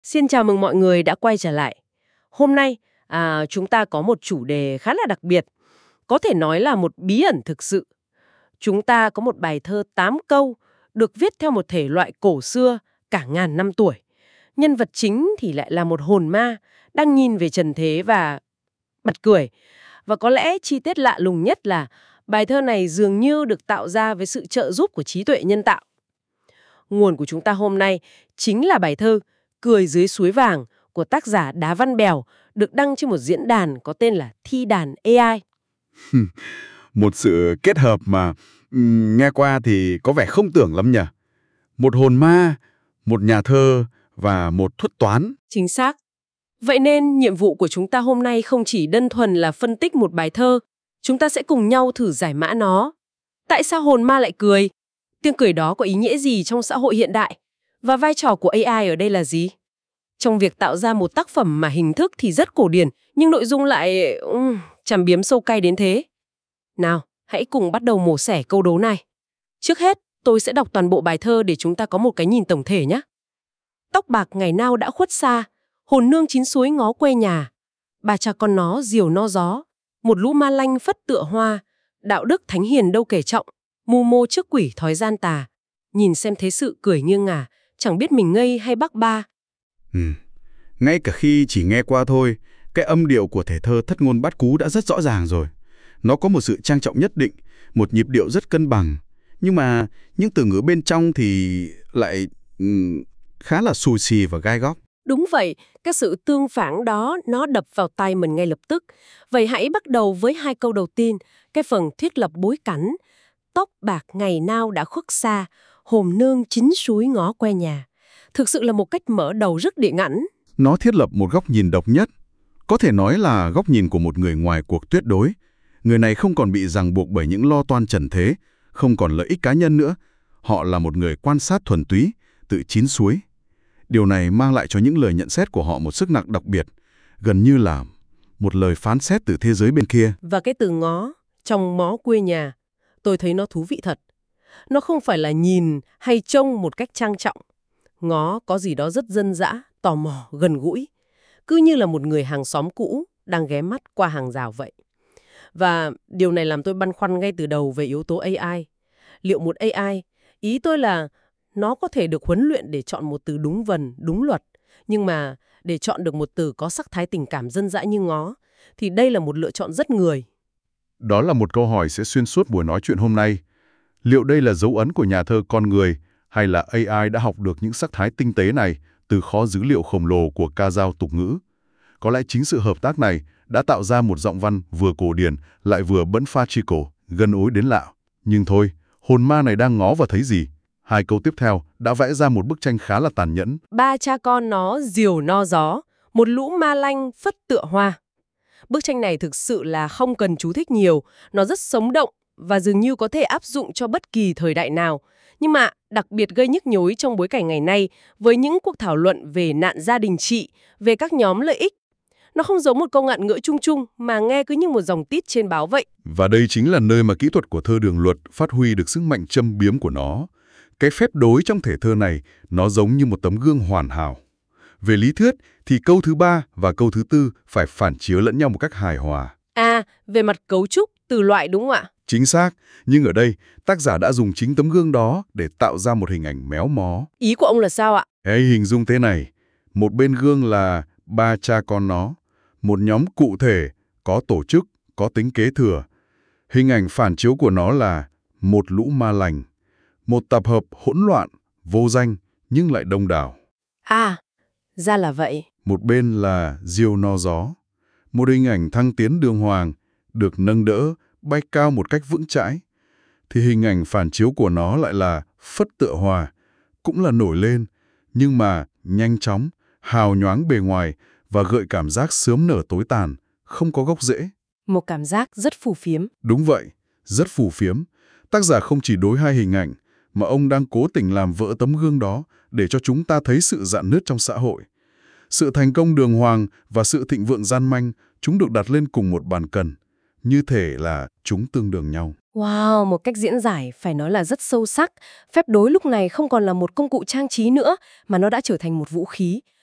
Xin chào mừng mọi người đã quay trở lại. Hôm nay, chúng ta có một chủ đề khá là đặc biệt, có thể nói là một bí ẩn thực sự. Chúng ta có một bài thơ 8 câu, được viết theo một thể loại cổ xưa, cả ngàn năm tuổi. Nhân vật chính thì lại là một hồn ma, đang nhìn về trần thế và bật cười. Và có lẽ chi tiết lạ lùng nhất là bài thơ này dường như được tạo ra với sự trợ giúp của trí tuệ nhân tạo. Nguồn của chúng ta hôm nay chính là bài thơ Cười dưới suối vàng của tác giả Đá Văn Bèo, được đăng trên một diễn đàn có tên là Thi đàn AI. Một sự kết hợp mà nghe qua thì có vẻ không tưởng lắm nhỉ. Một hồn ma, một nhà thơ và một thuật toán. Chính xác. Vậy nên nhiệm vụ của chúng ta hôm nay không chỉ đơn thuần là phân tích một bài thơ, chúng ta sẽ cùng nhau thử giải mã nó. Tại sao hồn ma lại cười? Tiếng cười đó có ý nghĩa gì trong xã hội hiện đại? Và vai trò của AI ở đây là gì? Trong việc tạo ra một tác phẩm mà hình thức thì rất cổ điển, nhưng nội dung lại chằm biếm sâu cay đến thế. Nào, hãy cùng bắt đầu mổ xẻ câu đố này. Trước hết, tôi sẽ đọc toàn bộ bài thơ để chúng ta có một cái nhìn tổng thể nhé. Tóc bạc ngày nào đã khuất xa, hồn nương chín suối ngó quê nhà. Bà cha con nó diều no gió, một lũ ma lanh phất tựa hoa. Đạo đức thánh hiền đâu kể trọng, mưu mô trước quỷ thói gian tà. Nhìn xem thế sự cười nghiêng ngả, chẳng biết mình ngây hay bác ba. Ngay cả khi chỉ nghe qua thôi, cái âm điệu của thể thơ Thất Ngôn Bát Cú đã rất rõ ràng rồi. Nó có một sự trang trọng nhất định, một nhịp điệu rất cân bằng. Nhưng mà những từ ngữ bên trong thì lại khá là xù xì và gai góc. Đúng vậy, cái sự tương phản đó nó đập vào tay mình ngay lập tức. Vậy hãy bắt đầu với hai câu đầu tiên, cái phần thiết lập bối cảnh. Tóc bạc ngày nào đã khuất xa, hồn nương chín suối ngó que nhà. Thực sự là một cách mở đầu rất điện ảnh. Nó thiết lập một góc nhìn độc nhất. Có thể nói là góc nhìn của một người ngoài cuộc tuyệt đối. Người này không còn bị ràng buộc bởi những lo toan trần thế, không còn lợi ích cá nhân nữa. Họ là một người quan sát thuần túy, tự chín suối. Điều này mang lại cho những lời nhận xét của họ một sức nặng đặc biệt, gần như là một lời phán xét từ thế giới bên kia. Và cái từ ngó, trong mó quê nhà, tôi thấy nó thú vị thật. Nó không phải là nhìn hay trông một cách trang trọng. Ngó có gì đó rất dân dã, tò mò, gần gũi. Cứ như là một người hàng xóm cũ đang ghé mắt qua hàng rào vậy. Và điều này làm tôi băn khoăn ngay từ đầu về yếu tố AI. Liệu một AI, ý tôi là nó có thể được huấn luyện để chọn một từ đúng vần, đúng luật. Nhưng mà để chọn được một từ có sắc thái tình cảm dân dã như ngó, thì đây là một lựa chọn rất người. Đó là một câu hỏi sẽ xuyên suốt buổi nói chuyện hôm nay. Liệu đây là dấu ấn của nhà thơ con người, hay là AI đã học được những sắc thái tinh tế này từ kho dữ liệu khổng lồ của ca dao tục ngữ? Có lẽ chính sự hợp tác này đã tạo ra một giọng văn vừa cổ điển lại vừa bẫn pha tri cổ, gần ối đến lạ. Nhưng thôi, hồn ma này đang ngó vào thấy gì? Hai câu tiếp theo đã vẽ ra một bức tranh khá là tàn nhẫn. Ba cha con nó diều no gió, một lũ ma lanh phất tựa hoa. Bức tranh này thực sự là không cần chú thích nhiều, nó rất sống động và dường như có thể áp dụng cho bất kỳ thời đại nào. Nhưng mà đặc biệt gây nhức nhối trong bối cảnh ngày nay với những cuộc thảo luận về nạn gia đình trị, về các nhóm lợi ích. Nó không giống một câu ngạn ngữ chung chung mà nghe cứ như một dòng tít trên báo vậy. Và đây chính là nơi mà kỹ thuật của thơ đường luật phát huy được sức mạnh châm biếm của nó. Cái phép đối trong thể thơ này nó giống như một tấm gương hoàn hảo. Về lý thuyết thì câu thứ 3 và câu thứ 4 phải phản chiếu lẫn nhau một cách hài hòa. Về mặt cấu trúc, từ loại đúng không ạ? Chính xác, nhưng ở đây tác giả đã dùng chính tấm gương đó để tạo ra một hình ảnh méo mó. Ý của ông là sao ạ? Hãy hình dung thế này, một bên gương là ba cha con nó, một nhóm cụ thể, có tổ chức, có tính kế thừa. Hình ảnh phản chiếu của nó là một lũ ma lành, một tập hợp hỗn loạn, vô danh nhưng lại đông đảo. Ra là vậy. Một bên là diều no gió, một hình ảnh thăng tiến đường hoàng, được nâng đỡ, bay cao một cách vững chãi. Thì hình ảnh phản chiếu của nó lại là phất tựa hòa, cũng là nổi lên, nhưng mà nhanh chóng, hào nhoáng bề ngoài và gợi cảm giác sớm nở tối tàn, không có gốc rễ. Một cảm giác rất phù phiếm. Đúng vậy, rất phù phiếm. Tác giả không chỉ đối hai hình ảnh, mà ông đang cố tình làm vỡ tấm gương đó để cho chúng ta thấy sự rạn nứt trong xã hội. Sự thành công đường hoàng và sự thịnh vượng gian manh, chúng được đặt lên cùng một bàn cân, như thể là chúng tương đương nhau. Wow, một cách diễn giải phải nói là rất sâu sắc. Phép đối lúc này không còn là một công cụ trang trí nữa, mà nó đã trở thành một vũ khí.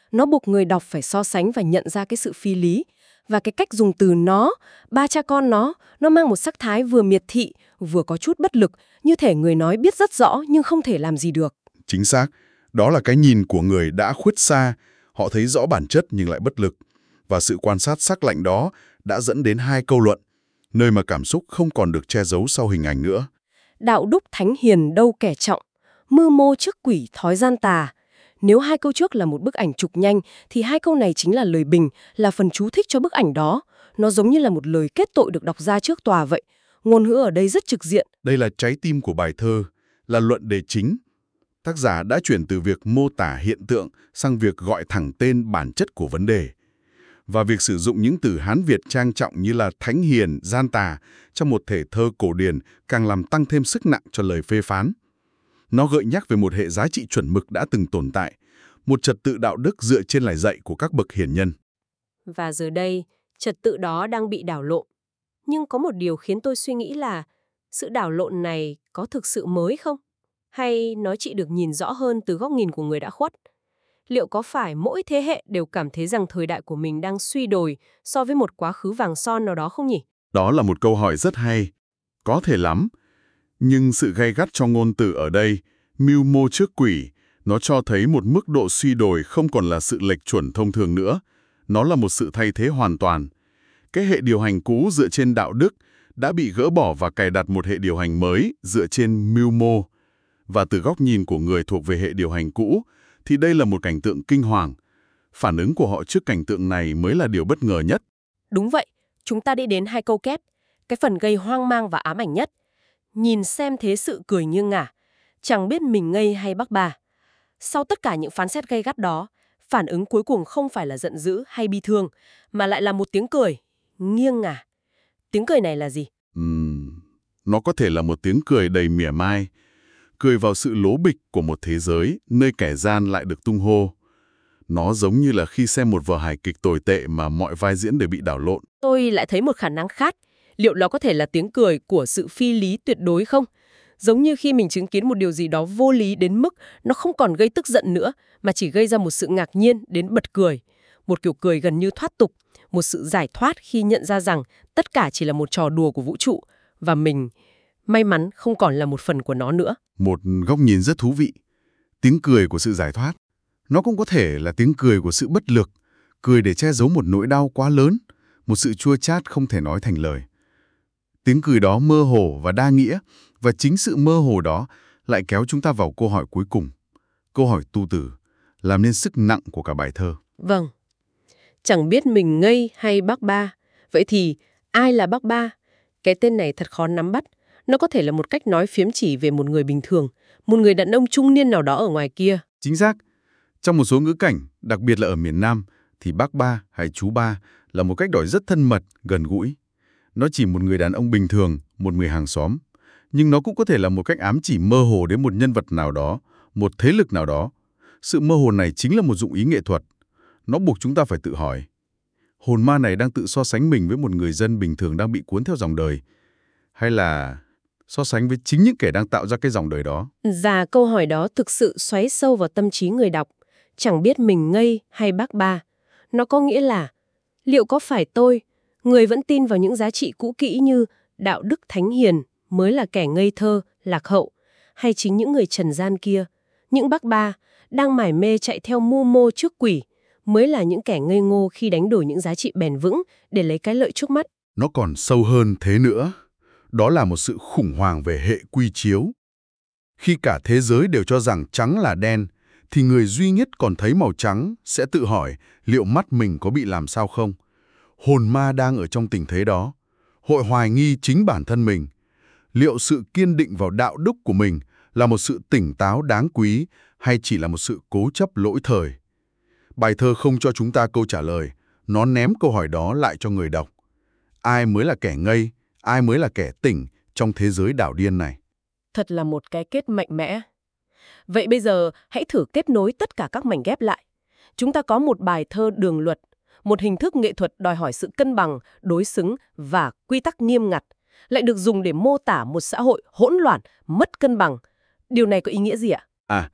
Nó buộc người đọc phải so sánh và nhận ra cái sự phi lý. Và cái cách dùng từ nó, ba cha con nó mang một sắc thái vừa miệt thị, vừa có chút bất lực, như thể người nói biết rất rõ nhưng không thể làm gì được. Chính xác, đó là cái nhìn của người đã khuất xa, họ thấy rõ bản chất nhưng lại bất lực. Và sự quan sát sắc lạnh đó đã dẫn đến hai câu luận, nơi mà cảm xúc không còn được che giấu sau hình ảnh nữa. Đạo đức thánh hiền đâu kẻ trọng, mưu mô trước quỷ thói gian tà. Nếu hai câu trước là một bức ảnh chụp nhanh, thì hai câu này chính là lời bình, là phần chú thích cho bức ảnh đó. Nó giống như là một lời kết tội được đọc ra trước tòa vậy. Ngôn ngữ ở đây rất trực diện. Đây là trái tim của bài thơ, là luận đề chính. Tác giả đã chuyển từ việc mô tả hiện tượng sang việc gọi thẳng tên bản chất của vấn đề. Và việc sử dụng những từ Hán Việt trang trọng như là thánh hiền, gian tà trong một thể thơ cổ điển càng làm tăng thêm sức nặng cho lời phê phán. Nó gợi nhắc về một hệ giá trị chuẩn mực đã từng tồn tại, một trật tự đạo đức dựa trên lời dạy của các bậc hiền nhân. Và giờ đây, trật tự đó đang bị đảo lộn. Nhưng có một điều khiến tôi suy nghĩ là sự đảo lộn này có thực sự mới không? Hay nó chỉ được nhìn rõ hơn từ góc nhìn của người đã khuất? Liệu có phải mỗi thế hệ đều cảm thấy rằng thời đại của mình đang suy đồi so với một quá khứ vàng son nào đó không nhỉ? Đó là một câu hỏi rất hay. Có thể lắm. Nhưng sự gay gắt trong ngôn từ ở đây, mưu mô trước quỷ, nó cho thấy một mức độ suy đồi không còn là sự lệch chuẩn thông thường nữa. Nó là một sự thay thế hoàn toàn. Cái hệ điều hành cũ dựa trên đạo đức đã bị gỡ bỏ và cài đặt một hệ điều hành mới dựa trên mưu mô. Và từ góc nhìn của người thuộc về hệ điều hành cũ, thì đây là một cảnh tượng kinh hoàng. Phản ứng của họ trước cảnh tượng này mới là điều bất ngờ nhất. Đúng vậy, chúng ta đi đến hai câu kép, cái phần gây hoang mang và ám ảnh nhất. Nhìn xem thế sự cười nghiêng ngả, chẳng biết mình ngây hay bác bà. Sau tất cả những phán xét gay gắt đó, phản ứng cuối cùng không phải là giận dữ hay bi thương, mà lại là một tiếng cười, nghiêng ngả. Tiếng cười này là gì? Nó có thể là một tiếng cười đầy mỉa mai, cười vào sự lố bịch của một thế giới nơi kẻ gian lại được tung hô. Nó giống như là khi xem một vở hài kịch tồi tệ mà mọi vai diễn đều bị đảo lộn. Tôi lại thấy một khả năng khác. Liệu nó có thể là tiếng cười của sự phi lý tuyệt đối không? Giống như khi mình chứng kiến một điều gì đó vô lý đến mức nó không còn gây tức giận nữa, mà chỉ gây ra một sự ngạc nhiên đến bật cười. Một kiểu cười gần như thoát tục, một sự giải thoát khi nhận ra rằng tất cả chỉ là một trò đùa của vũ trụ, và mình, may mắn, không còn là một phần của nó nữa. Một góc nhìn rất thú vị. Tiếng cười của sự giải thoát. Nó cũng có thể là tiếng cười của sự bất lực, cười để che giấu một nỗi đau quá lớn, một sự chua chát không thể nói thành lời. Tiếng cười đó mơ hồ và đa nghĩa, và chính sự mơ hồ đó lại kéo chúng ta vào câu hỏi cuối cùng. Câu hỏi tu tử, làm nên sức nặng của cả bài thơ. Vâng. Chẳng biết mình ngây hay bác ba. Vậy thì, ai là bác ba? Cái tên này thật khó nắm bắt. Nó có thể là một cách nói phiếm chỉ về một người bình thường, một người đàn ông trung niên nào đó ở ngoài kia. Chính xác. Trong một số ngữ cảnh, đặc biệt là ở miền Nam, thì bác ba hay chú ba là một cách gọi rất thân mật, gần gũi. Nó chỉ một người đàn ông bình thường, một người hàng xóm. Nhưng nó cũng có thể là một cách ám chỉ mơ hồ đến một nhân vật nào đó, một thế lực nào đó. Sự mơ hồ này chính là một dụng ý nghệ thuật. Nó buộc chúng ta phải tự hỏi. Hồn ma này đang tự so sánh mình với một người dân bình thường đang bị cuốn theo dòng đời? Hay là so sánh với chính những kẻ đang tạo ra cái dòng đời đó? Và câu hỏi đó thực sự xoáy sâu vào tâm trí người đọc. Chẳng biết mình ngây hay bác ba. Nó có nghĩa là, liệu có phải tôi, người vẫn tin vào những giá trị cũ kỹ như đạo đức thánh hiền, mới là kẻ ngây thơ, lạc hậu, hay chính những người trần gian kia, những bác ba, đang mải mê chạy theo mưu mô trước quỷ, mới là những kẻ ngây ngô khi đánh đổi những giá trị bền vững để lấy cái lợi trước mắt? Nó còn sâu hơn thế nữa. Đó là một sự khủng hoảng về hệ quy chiếu. Khi cả thế giới đều cho rằng trắng là đen, thì người duy nhất còn thấy màu trắng sẽ tự hỏi liệu mắt mình có bị làm sao không. Hồn ma đang ở trong tình thế đó. Hội hoài nghi chính bản thân mình. Liệu sự kiên định vào đạo đức của mình là một sự tỉnh táo đáng quý hay chỉ là một sự cố chấp lỗi thời? Bài thơ không cho chúng ta câu trả lời. Nó ném câu hỏi đó lại cho người đọc. Ai mới là kẻ ngây, ai mới là kẻ tỉnh trong thế giới đảo điên này? Thật là một cái kết mạnh mẽ. Vậy bây giờ hãy thử kết nối tất cả các mảnh ghép lại. Chúng ta có một bài thơ đường luật, một hình thức nghệ thuật đòi hỏi sự cân bằng, đối xứng và quy tắc nghiêm ngặt, lại được dùng để mô tả một xã hội hỗn loạn, mất cân bằng. Điều này có ý nghĩa gì ạ?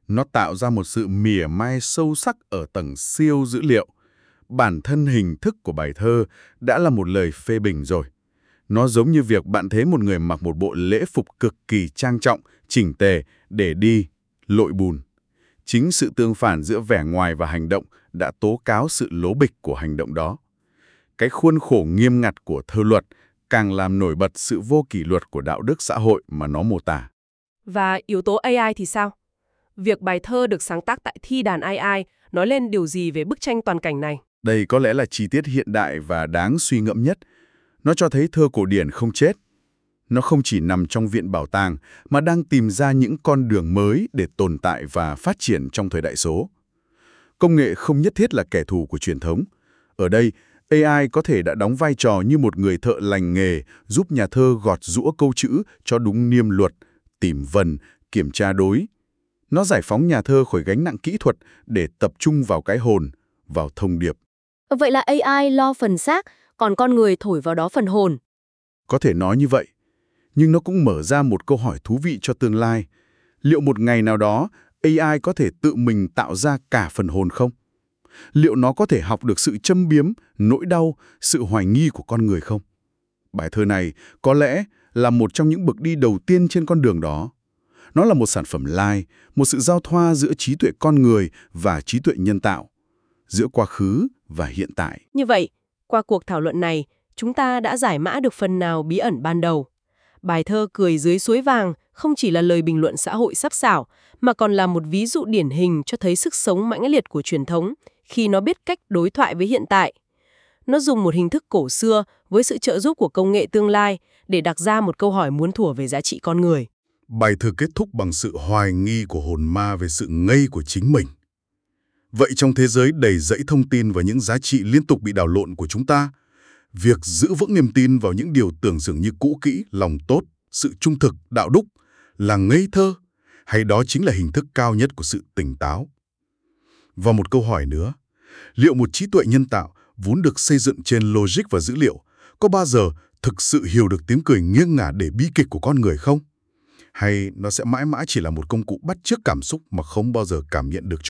Nó tạo ra một sự mỉa mai sâu sắc ở tầng siêu dữ liệu. Bản thân hình thức của bài thơ đã là một lời phê bình rồi. Nó giống như việc bạn thấy một người mặc một bộ lễ phục cực kỳ trang trọng, chỉnh tề để đi lội bùn. Chính sự tương phản giữa vẻ ngoài và hành động đã tố cáo sự lố bịch của hành động đó. Cái khuôn khổ nghiêm ngặt của thơ luật càng làm nổi bật sự vô kỷ luật của đạo đức xã hội mà nó mô tả. Và yếu tố AI thì sao? Việc bài thơ được sáng tác tại thi đàn AI nói lên điều gì về bức tranh toàn cảnh này? Đây có lẽ là chi tiết hiện đại và đáng suy ngẫm nhất. Nó cho thấy thơ cổ điển không chết. Nó không chỉ nằm trong viện bảo tàng mà đang tìm ra những con đường mới để tồn tại và phát triển trong thời đại số. Công nghệ không nhất thiết là kẻ thù của truyền thống. Ở đây, AI có thể đã đóng vai trò như một người thợ lành nghề giúp nhà thơ gọt giũa câu chữ cho đúng niêm luật, tìm vần, kiểm tra đối. Nó giải phóng nhà thơ khỏi gánh nặng kỹ thuật để tập trung vào cái hồn, vào thông điệp. Vậy là AI lo phần xác, còn con người thổi vào đó phần hồn. Có thể nói như vậy, nhưng nó cũng mở ra một câu hỏi thú vị cho tương lai. Liệu một ngày nào đó, AI có thể tự mình tạo ra cả phần hồn không? Liệu nó có thể học được sự châm biếm, nỗi đau, sự hoài nghi của con người không? Bài thơ này có lẽ là một trong những bước đi đầu tiên trên con đường đó. Nó là một sản phẩm lai, một sự giao thoa giữa trí tuệ con người và trí tuệ nhân tạo, giữa quá khứ và hiện tại. Như vậy, qua cuộc thảo luận này, chúng ta đã giải mã được phần nào bí ẩn ban đầu. Bài thơ Cười dưới suối vàng không chỉ là lời bình luận xã hội sắc sảo, mà còn là một ví dụ điển hình cho thấy sức sống mãnh liệt của truyền thống khi nó biết cách đối thoại với hiện tại. Nó dùng một hình thức cổ xưa với sự trợ giúp của công nghệ tương lai để đặt ra một câu hỏi muôn thuở về giá trị con người. Bài thơ kết thúc bằng sự hoài nghi của hồn ma về sự ngây của chính mình. Vậy trong thế giới đầy rẫy thông tin và những giá trị liên tục bị đảo lộn của chúng ta, việc giữ vững niềm tin vào những điều tưởng dường như cũ kỹ, lòng tốt, sự trung thực, đạo đức là ngây thơ, hay đó chính là hình thức cao nhất của sự tỉnh táo? Và một câu hỏi nữa, liệu một trí tuệ nhân tạo vốn được xây dựng trên logic và dữ liệu có bao giờ thực sự hiểu được tiếng cười nghiêng ngả để bi kịch của con người không? Hay nó sẽ mãi mãi chỉ là một công cụ bắt chước cảm xúc mà không bao giờ cảm nhận được